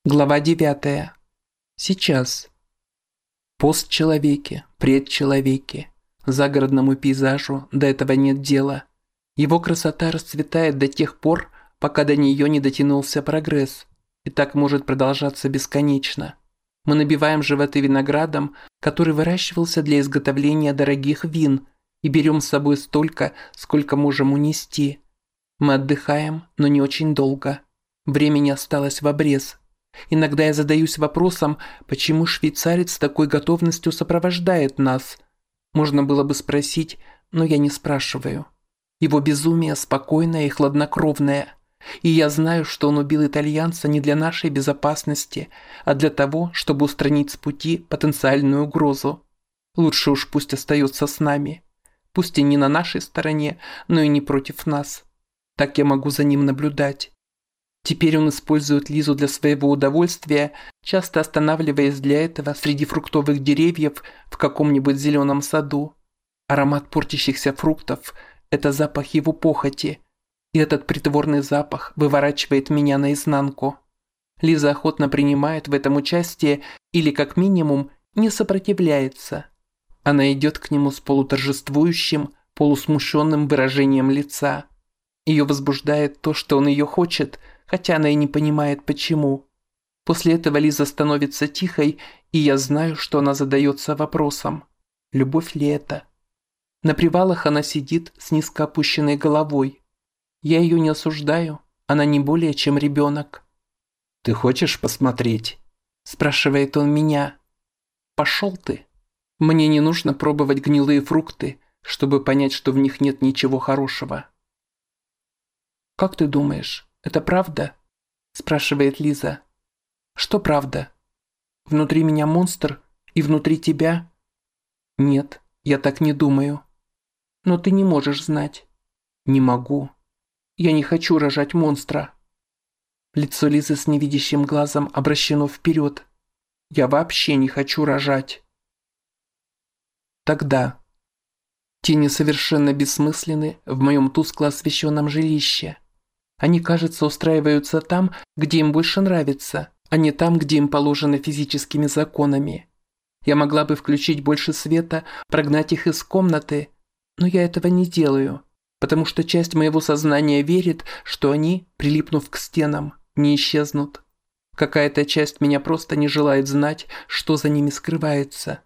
Глава 9. Сейчас. Постчеловеке, предчеловеке, загородному пейзажу до этого нет дела. Его красота расцветает до тех пор, пока до нее не дотянулся прогресс. И так может продолжаться бесконечно. Мы набиваем животы виноградом, который выращивался для изготовления дорогих вин, и берем с собой столько, сколько можем унести. Мы отдыхаем, но не очень долго. Времени осталось в обрез. Иногда я задаюсь вопросом, почему швейцарец с такой готовностью сопровождает нас. Можно было бы спросить, но я не спрашиваю. Его безумие спокойное и хладнокровное. И я знаю, что он убил итальянца не для нашей безопасности, а для того, чтобы устранить с пути потенциальную угрозу. Лучше уж пусть остается с нами. Пусть и не на нашей стороне, но и не против нас. Так я могу за ним наблюдать. Теперь он использует Лизу для своего удовольствия, часто останавливаясь для этого среди фруктовых деревьев в каком-нибудь зеленом саду. Аромат портящихся фруктов – это запах его похоти, и этот притворный запах выворачивает меня наизнанку. Лиза охотно принимает в этом участие или, как минимум, не сопротивляется. Она идет к нему с полуторжествующим, полусмущенным выражением лица. Ее возбуждает то, что он ее хочет – хотя она и не понимает, почему. После этого Лиза становится тихой, и я знаю, что она задается вопросом, любовь ли это. На привалах она сидит с низко опущенной головой. Я ее не осуждаю, она не более чем ребенок. «Ты хочешь посмотреть?» – спрашивает он меня. «Пошел ты. Мне не нужно пробовать гнилые фрукты, чтобы понять, что в них нет ничего хорошего». «Как ты думаешь, это правда?» – спрашивает Лиза. «Что правда? Внутри меня монстр и внутри тебя?» «Нет, я так не думаю». «Но ты не можешь знать». «Не могу. Я не хочу рожать монстра». Лицо Лизы с невидящим глазом обращено вперед. «Я вообще не хочу рожать». Тогда. Тени совершенно бессмысленны в моем тускло освещенном жилище. Они, кажется, устраиваются там, где им больше нравится, а не там, где им положено физическими законами. Я могла бы включить больше света, прогнать их из комнаты, но я этого не делаю, потому что часть моего сознания верит, что они, прилипнув к стенам, не исчезнут. Какая-то часть меня просто не желает знать, что за ними скрывается.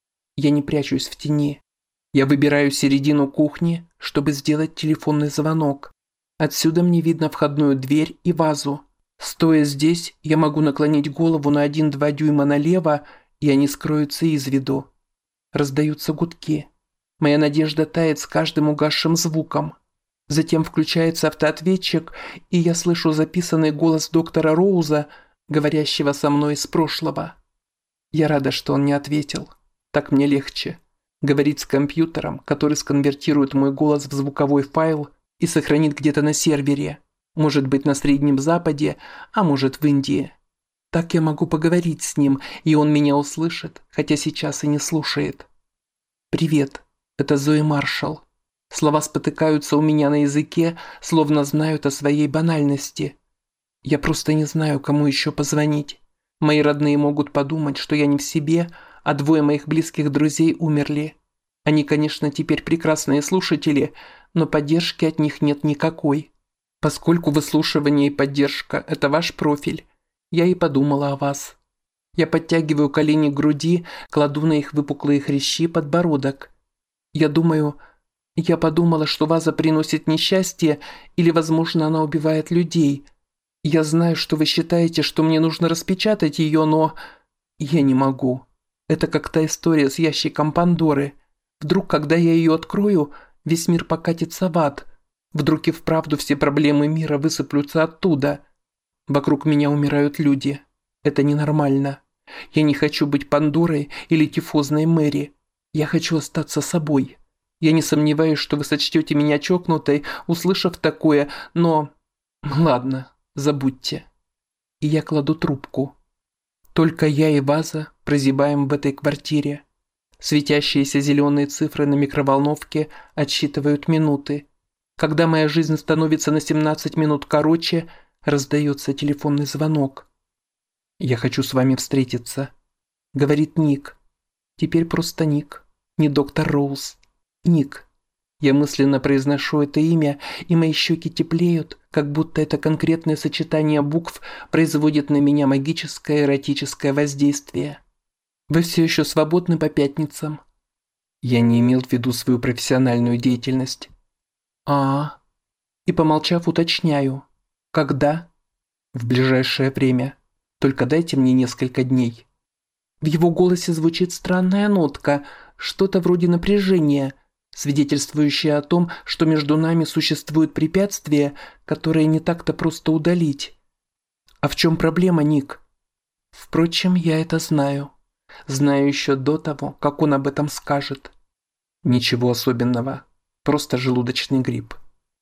Я не прячусь в тени. Я выбираю середину кухни, чтобы сделать телефонный звонок. Отсюда мне видно входную дверь и вазу. Стоя здесь, я могу наклонить голову на 1-2 дюйма налево, и они скроются из виду. Раздаются гудки. Моя надежда тает с каждым угасшим звуком. Затем включается автоответчик, и я слышу записанный голос доктора Роуза, говорящего со мной из прошлого. Я рада, что он не ответил. Так мне легче. Говорить с компьютером, который сконвертирует мой голос в звуковой файл и сохранит где-то на сервере, может быть на Среднем Западе, а может в Индии. Так я могу поговорить с ним, и он меня услышит, хотя сейчас и не слушает. «Привет, это Зои Маршалл». Слова спотыкаются у меня на языке, словно знают о своей банальности. Я просто не знаю, кому еще позвонить. Мои родные могут подумать, что я не в себе, а 2 моих близких друзей умерли. Они, конечно, теперь прекрасные слушатели, но поддержки от них нет никакой. Поскольку выслушивание и поддержка – это ваш профиль, я и подумала о вас. Я подтягиваю колени к груди, кладу на их выпуклые хрящи подбородок. Я подумала, что ваза приносит несчастье, или, возможно, она убивает людей. Я знаю, что вы считаете, что мне нужно распечатать ее, но я не могу. Это как та история с ящиком Пандоры. Вдруг, когда я ее открою, весь мир покатится в ад. Вдруг и вправду все проблемы мира высыплются оттуда. Вокруг меня умирают люди. Это ненормально. Я не хочу быть Пандорой или тифозной Мэри. Я хочу остаться собой. Я не сомневаюсь, что вы сочтете меня чокнутой, услышав такое, но... Ладно, забудьте. И я кладу трубку. Только я и ваза прозябаем в этой квартире. Светящиеся зеленые цифры на микроволновке отсчитывают минуты. Когда моя жизнь становится на 17 минут короче, раздается телефонный звонок. «Я хочу с вами встретиться», — говорит Ник. Теперь просто Ник, не доктор Роуз. Ник. Я мысленно произношу это имя, и мои щеки теплеют, как будто это конкретное сочетание букв производит на меня магическое эротическое воздействие. Вы все еще свободны по пятницам? Я не имел в виду свою профессиональную деятельность. И помолчав, уточняю. Когда? В ближайшее время. Только дайте мне несколько дней. В его голосе звучит странная нотка, что-то вроде напряжения, свидетельствующее о том, что между нами существует препятствие, которое не так-то просто удалить. А в чем проблема, Ник? Впрочем, я это знаю. Знаю еще до того, как он об этом скажет. Ничего особенного. Просто желудочный грипп.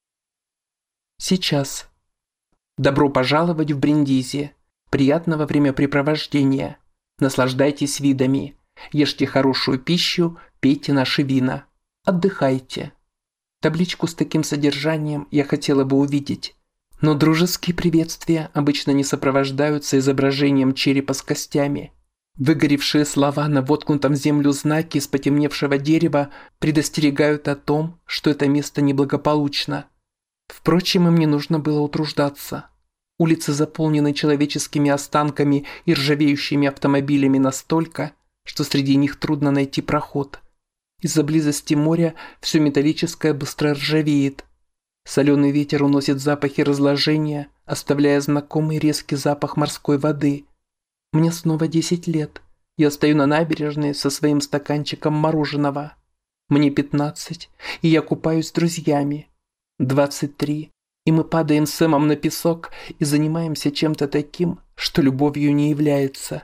Сейчас. Добро пожаловать в Бриндизи. Приятного времяпрепровождения. Наслаждайтесь видами. Ешьте хорошую пищу, пейте наши вина. Отдыхайте. Табличку с таким содержанием я хотела бы увидеть. Но дружеские приветствия обычно не сопровождаются изображением черепа с костями. Выгоревшие слова на воткнутом в землю знаке из потемневшего дерева предостерегают о том, что это место неблагополучно. Впрочем, им не нужно было утруждаться. Улицы заполнены человеческими останками и ржавеющими автомобилями настолько, что среди них трудно найти проход. Из-за близости моря все металлическое быстро ржавеет. Соленый ветер уносит запахи разложения, оставляя знакомый резкий запах морской воды. Мне снова 10 лет. Я стою на набережной со своим стаканчиком мороженого. Мне 15, и я купаюсь с друзьями. 23, и мы падаем с Сэмом на песок и занимаемся чем-то таким, что любовью не является.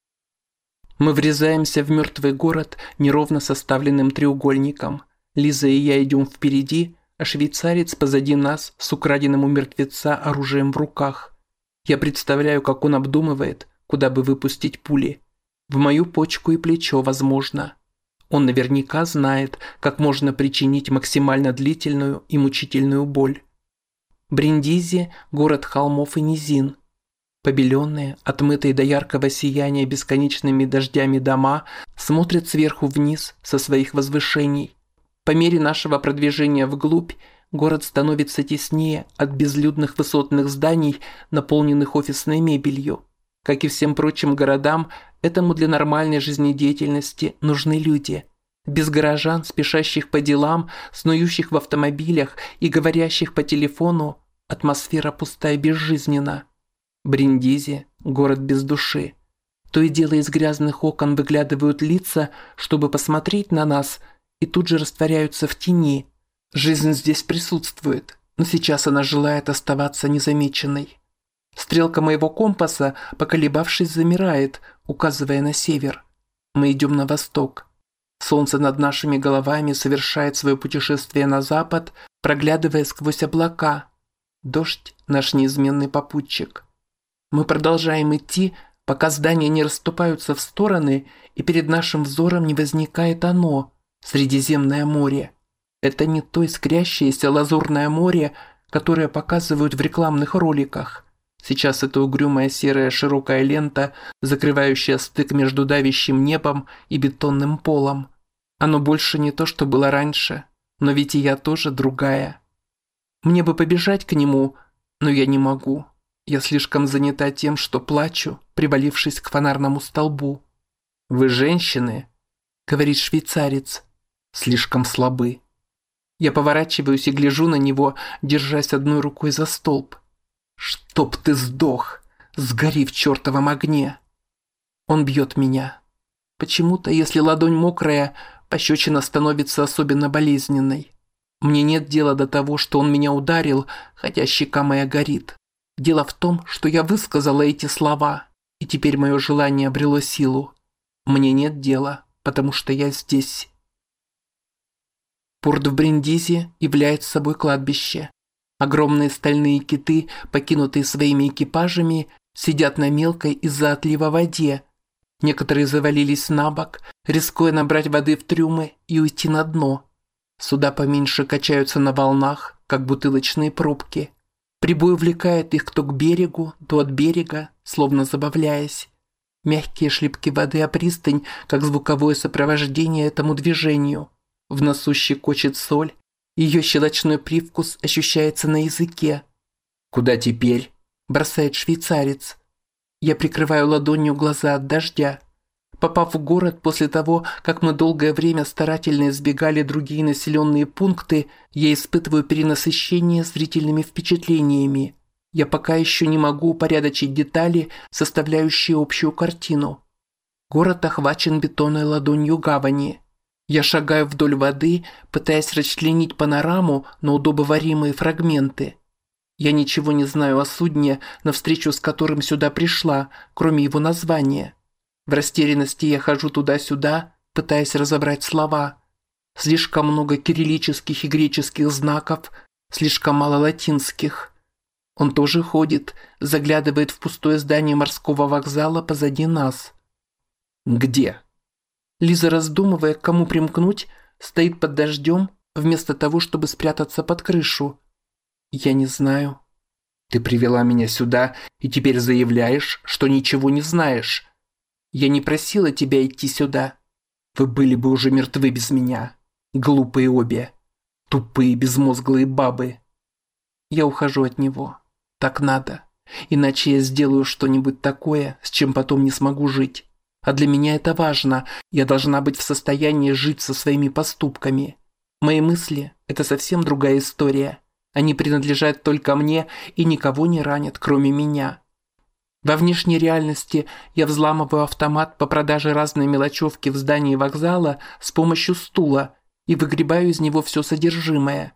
Мы врезаемся в мертвый город неровно составленным треугольником. Лиза и я идем впереди, а швейцарец позади нас с украденным у мертвеца оружием в руках. Я представляю, как он обдумывает, куда бы выпустить пули. В мою почку и плечо, возможно. Он наверняка знает, как можно причинить максимально длительную и мучительную боль. Бриндизи – город холмов и низин. Побеленные, отмытые до яркого сияния бесконечными дождями дома смотрят сверху вниз со своих возвышений. По мере нашего продвижения вглубь, город становится теснее от безлюдных высотных зданий, наполненных офисной мебелью. Как и всем прочим городам, этому для нормальной жизнедеятельности нужны люди. Без горожан, спешащих по делам, снующих в автомобилях и говорящих по телефону, атмосфера пустая и безжизненна. Бриндизи – город без души. То и дело из грязных окон выглядывают лица, чтобы посмотреть на нас, и тут же растворяются в тени. Жизнь здесь присутствует, но сейчас она желает оставаться незамеченной. Стрелка моего компаса, поколебавшись, замирает, указывая на север. Мы идем на восток. Солнце над нашими головами совершает свое путешествие на запад, проглядывая сквозь облака. Дождь – наш неизменный попутчик. Мы продолжаем идти, пока здания не расступаются в стороны, и перед нашим взором не возникает оно – Средиземное море. Это не то искрящееся лазурное море, которое показывают в рекламных роликах. Сейчас это угрюмая серая широкая лента, закрывающая стык между давящим небом и бетонным полом. Оно больше не то, что было раньше, но ведь и я тоже другая. Мне бы побежать к нему, но я не могу. Я слишком занята тем, что плачу, привалившись к фонарному столбу. «Вы женщины», — говорит швейцарец, — «слишком слабы». Я поворачиваюсь и гляжу на него, держась одной рукой за столб. «Чтоб ты сдох! Сгори в чертовом огне!» Он бьет меня. Почему-то, если ладонь мокрая, пощечина становится особенно болезненной. Мне нет дела до того, что он меня ударил, хотя щека моя горит. Дело в том, что я высказала эти слова, и теперь мое желание обрело силу. Мне нет дела, потому что я здесь. Порт в Бриндизи является собой кладбище. Огромные стальные киты, покинутые своими экипажами, сидят на мелкой из-за отлива воде. Некоторые завалились на бок, рискуя набрать воды в трюмы и уйти на дно. Суда поменьше качаются на волнах, как бутылочные пробки. Прибой увлекает их то к берегу, то от берега, словно забавляясь. Мягкие шлепки воды о пристань, как звуковое сопровождение этому движению. В носу щекочет соль, ее щелочной привкус ощущается на языке. «Куда теперь?» – бросает швейцарец. Я прикрываю ладонью глаза от дождя. Попав в город после того, как мы долгое время старательно избегали другие населенные пункты, я испытываю перенасыщение зрительными впечатлениями. Я пока еще не могу упорядочить детали, составляющие общую картину. Город охвачен бетонной ладонью гавани. Я шагаю вдоль воды, пытаясь расчленить панораму на удобоваримые фрагменты. Я ничего не знаю о судне, навстречу с которым сюда пришла, кроме его названия. В растерянности я хожу туда-сюда, пытаясь разобрать слова. Слишком много кириллических и греческих знаков, слишком мало латинских. Он тоже ходит, заглядывает в пустое здание морского вокзала позади нас. «Где?» Лиза, раздумывая, к кому примкнуть, стоит под дождем, вместо того, чтобы спрятаться под крышу. «Я не знаю». «Ты привела меня сюда и теперь заявляешь, что ничего не знаешь». «Я не просила тебя идти сюда. Вы были бы уже мертвы без меня. Глупые обе. Тупые безмозглые бабы». Я ухожу от него. Так надо. Иначе я сделаю что-нибудь такое, с чем потом не смогу жить. А для меня это важно. Я должна быть в состоянии жить со своими поступками. Мои мысли – это совсем другая история. Они принадлежат только мне и никого не ранят, кроме меня. Во внешней реальности я взламываю автомат по продаже разной мелочевки в здании вокзала с помощью стула и выгребаю из него все содержимое.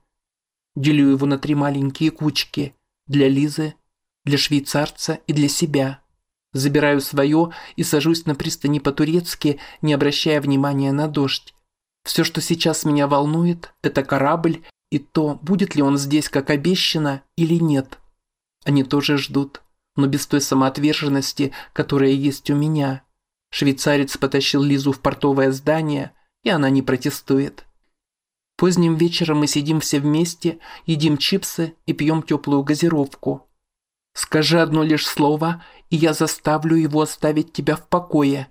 Делю его на 3 маленькие кучки – для Лизы, для швейцарца и для себя. Забираю свое и сажусь на пристани по-турецки, не обращая внимания на дождь. Все, что сейчас меня волнует, это корабль и то, будет ли он здесь, как обещано, или нет. Они тоже ждут, но без той самоотверженности, которая есть у меня. Швейцарец потащил Лизу в портовое здание, и она не протестует. Поздним вечером мы сидим все вместе, едим чипсы и пьем теплую газировку. Скажи одно лишь слово, и я заставлю его оставить тебя в покое.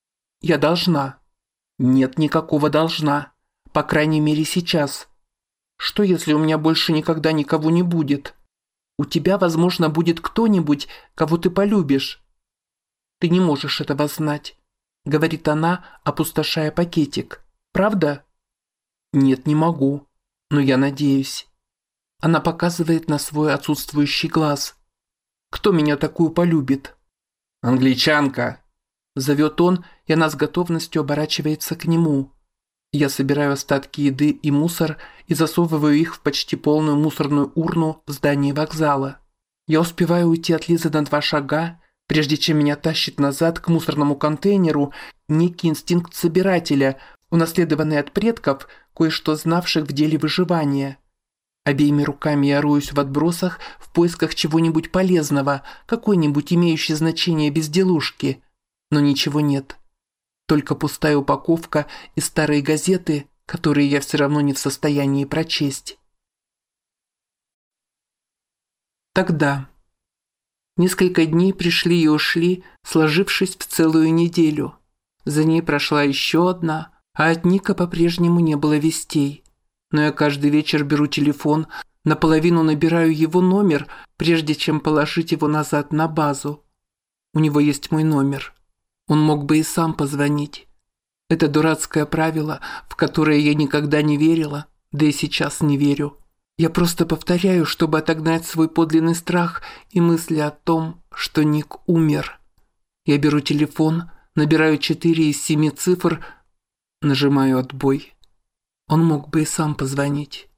Я должна. Нет никакого должна. По крайней мере сейчас. Что если у меня больше никогда никого не будет? У тебя, возможно, будет кто-нибудь, кого ты полюбишь. Ты не можешь этого знать, говорит она, опустошая пакетик. Правда? Нет, не могу. Но я надеюсь. Она показывает на свой отсутствующий глаз. Кто меня такую полюбит? Англичанка. Зовет он, и она с готовностью оборачивается к нему. Я собираю остатки еды и мусор и засовываю их в почти полную мусорную урну в здании вокзала. Я успеваю уйти от Лизы на 2 шага, прежде чем меня тащит назад к мусорному контейнеру некий инстинкт собирателя, унаследованный от предков, кое-что знавших в деле выживания. Обеими руками я роюсь в отбросах в поисках чего-нибудь полезного, какой-нибудь имеющей значение безделушки. Но ничего нет. Только пустая упаковка и старые газеты, которые я все равно не в состоянии прочесть. Тогда. Несколько дней пришли и ушли, сложившись в целую неделю. За ней прошла еще одна, а от Ника по-прежнему не было вестей. Но я каждый вечер беру телефон, наполовину набираю его номер, прежде чем положить его назад на базу. У него есть мой номер. Он мог бы и сам позвонить. Это дурацкое правило, в которое я никогда не верила, да и сейчас не верю. Я просто повторяю, чтобы отогнать свой подлинный страх и мысли о том, что Ник умер. Я беру телефон, набираю 4 из 7 цифр, нажимаю отбой. Он мог бы и сам позвонить.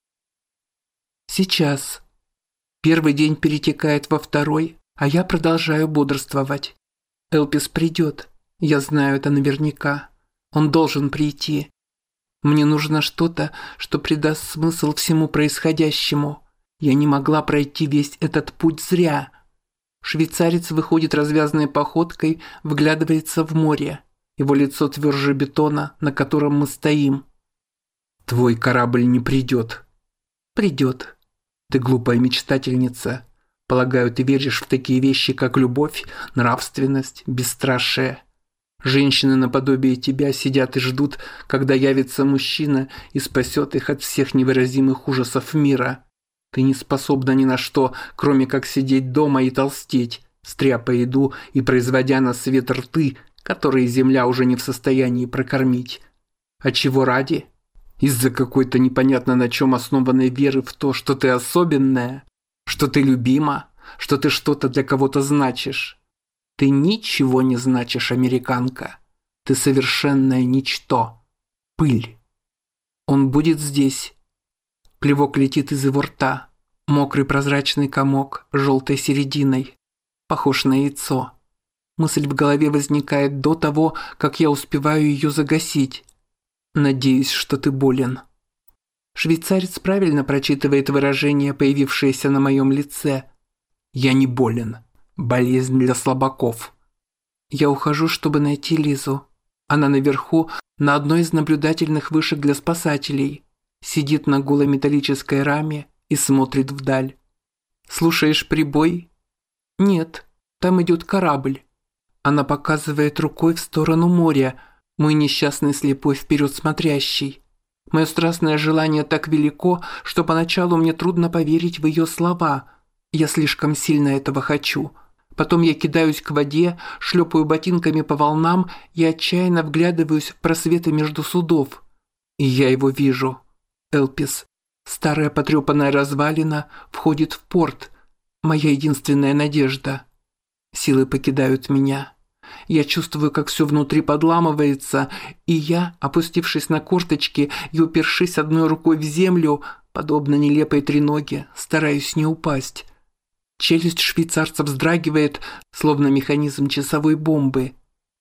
Сейчас. Первый день перетекает во второй, а я продолжаю бодрствовать. Элпис придет. Я знаю это наверняка. Он должен прийти. Мне нужно что-то, что придаст смысл всему происходящему. Я не могла пройти весь этот путь зря. Швейцарец выходит развязной походкой, вглядывается в море. Его лицо тверже бетона, на котором мы стоим. Твой корабль не придет. Придет. Ты глупая мечтательница. Полагаю, ты веришь в такие вещи, как любовь, нравственность, бесстрашие. Женщины наподобие тебя сидят и ждут, когда явится мужчина и спасет их от всех невыразимых ужасов мира. Ты не способна ни на что, кроме как сидеть дома и толстеть, стряпая еду и производя на свет рты, которые земля уже не в состоянии прокормить. А чего ради? Из-за какой-то непонятно на чем основанной веры в то, что ты особенная, что ты любима, что ты что-то для кого-то значишь. Ты ничего не значишь, американка. Ты совершенное ничто. Пыль. Он будет здесь. Плевок летит из его рта. Мокрый прозрачный комок, желтой серединой. Похож на яйцо. Мысль в голове возникает до того, как я успеваю ее загасить. Надеюсь, что ты болен. Швейцарец правильно прочитывает выражение, появившееся на моем лице. Я не болен. Болезнь для слабаков. Я ухожу, чтобы найти Лизу. Она наверху, на одной из наблюдательных вышек для спасателей. Сидит на голой металлической раме и смотрит вдаль. Слушаешь прибой? Нет, там идет корабль. Она показывает рукой в сторону моря, мой несчастный слепой вперед смотрящий. Мое страстное желание так велико, что поначалу мне трудно поверить в ее слова. Я слишком сильно этого хочу. Потом я кидаюсь к воде, шлепаю ботинками по волнам и отчаянно вглядываюсь в просветы между судов. И я его вижу. Элпис, старая потрепанная развалина, входит в порт. Моя единственная надежда. Силы покидают меня. Я чувствую, как все внутри подламывается, и я, опустившись на корточки и упершись одной рукой в землю, подобно нелепой треноге, стараюсь не упасть. Челюсть швейцарца вздрагивает, словно механизм часовой бомбы.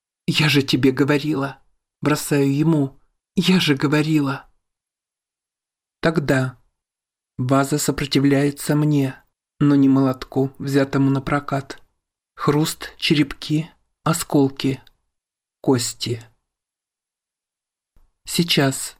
«Я же тебе говорила!» Бросаю ему. «Я же говорила!» Тогда ваза сопротивляется мне, но не молотку, взятому на прокат. Хруст, черепки, осколки, кости. Сейчас.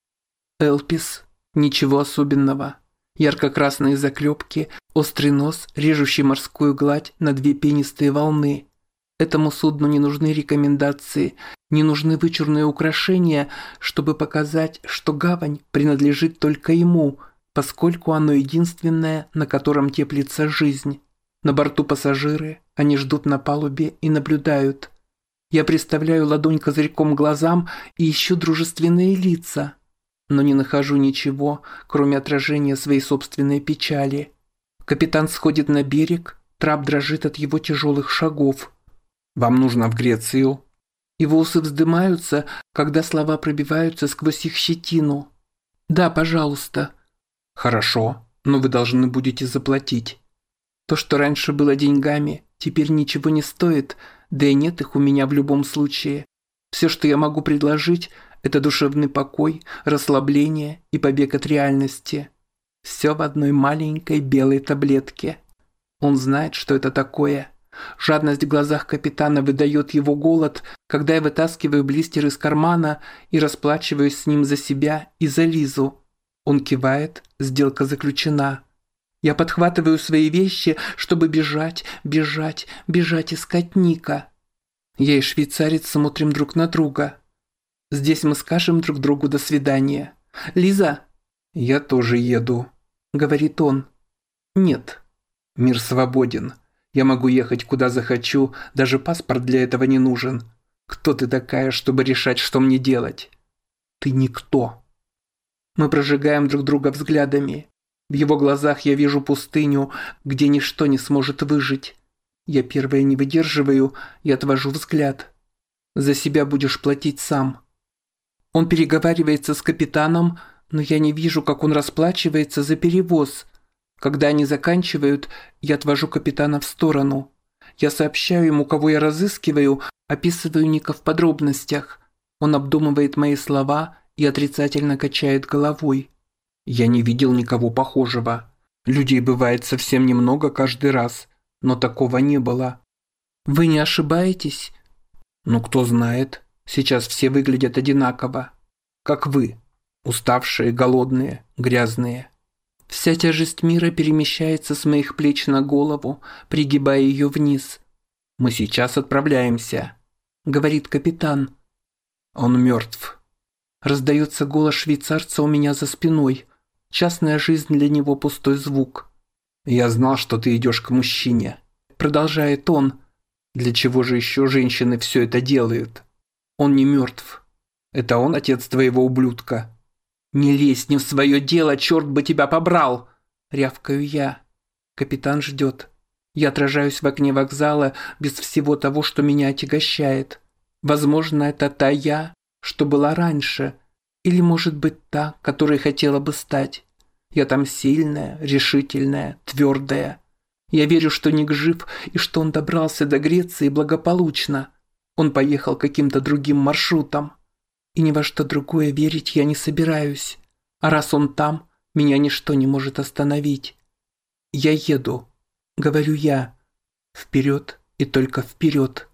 Элпис. Ничего особенного. Ярко-красные заклепки, острый нос, режущий морскую гладь на две пенистые волны. Этому судну не нужны рекомендации, не нужны вычурные украшения, чтобы показать, что гавань принадлежит только ему, поскольку оно единственное, на котором теплится жизнь. На борту пассажиры, они ждут на палубе и наблюдают. Я приставляю ладонь козырьком к глазам и ищу дружественные лица, но не нахожу ничего, кроме отражения своей собственной печали. Капитан сходит на берег, трап дрожит от его тяжелых шагов. «Вам нужно в Грецию?» Его усы вздымаются, когда слова пробиваются сквозь их щетину. «Да, пожалуйста». «Хорошо, но вы должны будете заплатить. То, что раньше было деньгами, теперь ничего не стоит, да и нет их у меня в любом случае. Все, что я могу предложить, это душевный покой, расслабление и побег от реальности. Все в одной маленькой белой таблетке. Он знает, что это такое. Жадность в глазах капитана выдает его голод, когда я вытаскиваю блистер из кармана и расплачиваюсь с ним за себя и за Лизу. Он кивает, сделка заключена. Я подхватываю свои вещи, чтобы бежать, бежать, бежать искать Ника. Я и швейцарец смотрим друг на друга. Здесь мы скажем друг другу «до свидания». «Лиза!» «Я тоже еду», — говорит он. «Нет». «Мир свободен. Я могу ехать куда захочу, даже паспорт для этого не нужен. Кто ты такая, чтобы решать, что мне делать?» «Ты никто». Мы прожигаем друг друга взглядами. В его глазах я вижу пустыню, где ничто не сможет выжить. Я первая не выдерживаю и отвожу взгляд. «За себя будешь платить сам». Он переговаривается с капитаном, но я не вижу, как он расплачивается за перевоз. Когда они заканчивают, я отвожу капитана в сторону. Я сообщаю ему, кого я разыскиваю, описываю Ника в подробностях. Он обдумывает мои слова и отрицательно качает головой. Я не видел никого похожего. Людей бывает совсем немного каждый раз, но такого не было. Вы не ошибаетесь? Ну, кто знает. Сейчас все выглядят одинаково. Как вы. Уставшие, голодные, грязные. Вся тяжесть мира перемещается с моих плеч на голову, пригибая ее вниз. «Мы сейчас отправляемся», — говорит капитан. «Он мертв». Раздается голос швейцарца у меня за спиной. Частная жизнь для него пустой звук. «Я знал, что ты идешь к мужчине», — продолжает он. «Для чего же еще женщины все это делают? Он не мертв. Это он отец твоего ублюдка». «Не лезь не в свое дело, черт бы тебя побрал!» — рявкаю я. Капитан ждет. Я отражаюсь в окне вокзала без всего того, что меня отягощает. Возможно, это та я, что была раньше. Или, может быть, та, которой хотела бы стать. Я там сильная, решительная, твердая. Я верю, что Ник жив и что он добрался до Греции благополучно. Он поехал каким-то другим маршрутом. И ни во что другое верить я не собираюсь. А раз он там, меня ничто не может остановить. «Я еду», — говорю я. Вперед и только вперед.